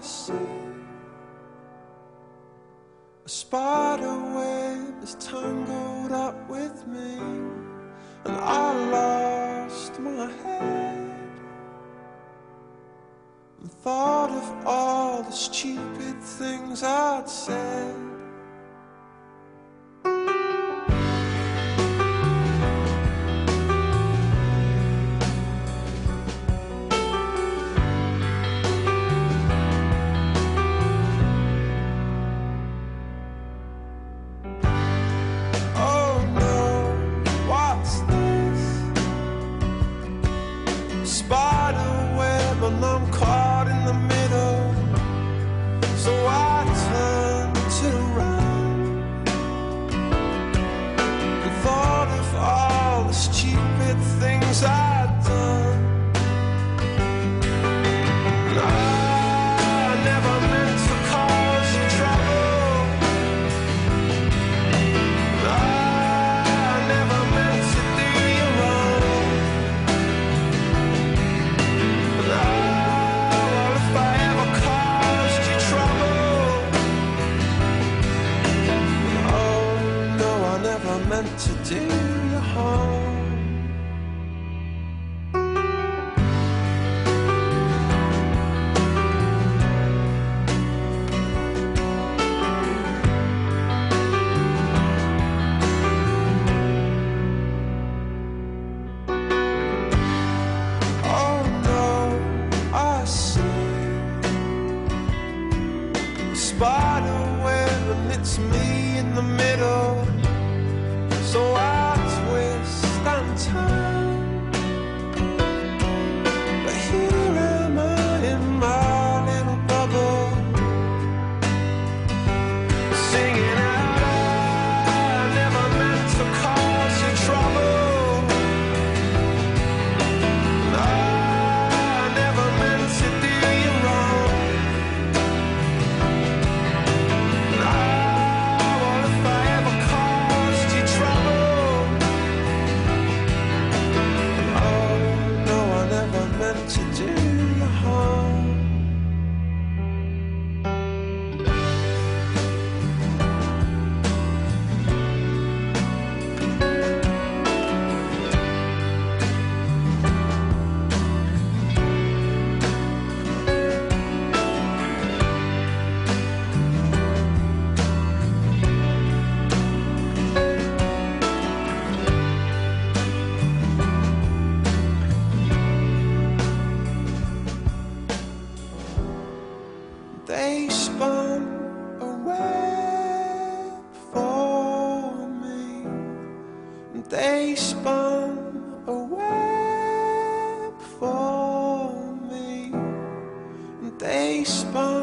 see a spider web is tangled up with me, and I lost my head and thought of all the stupid things I'd said. Spider web and I'm caught in the middle, so I turned to run and thought of all the stupid things I'd done. And I never meant to cause you trouble, and I never meant to do you wrong. Meant to do you harm. Oh no, I see a spider web and it's me in the middle. So I twist and turn, but here am I in my little bubble, singing out, I never meant to cause you trouble, and I never meant to do you wrong, and what if I ever caused you trouble? To do you harm. They spun a web for me, and they spun a web for me, and they spun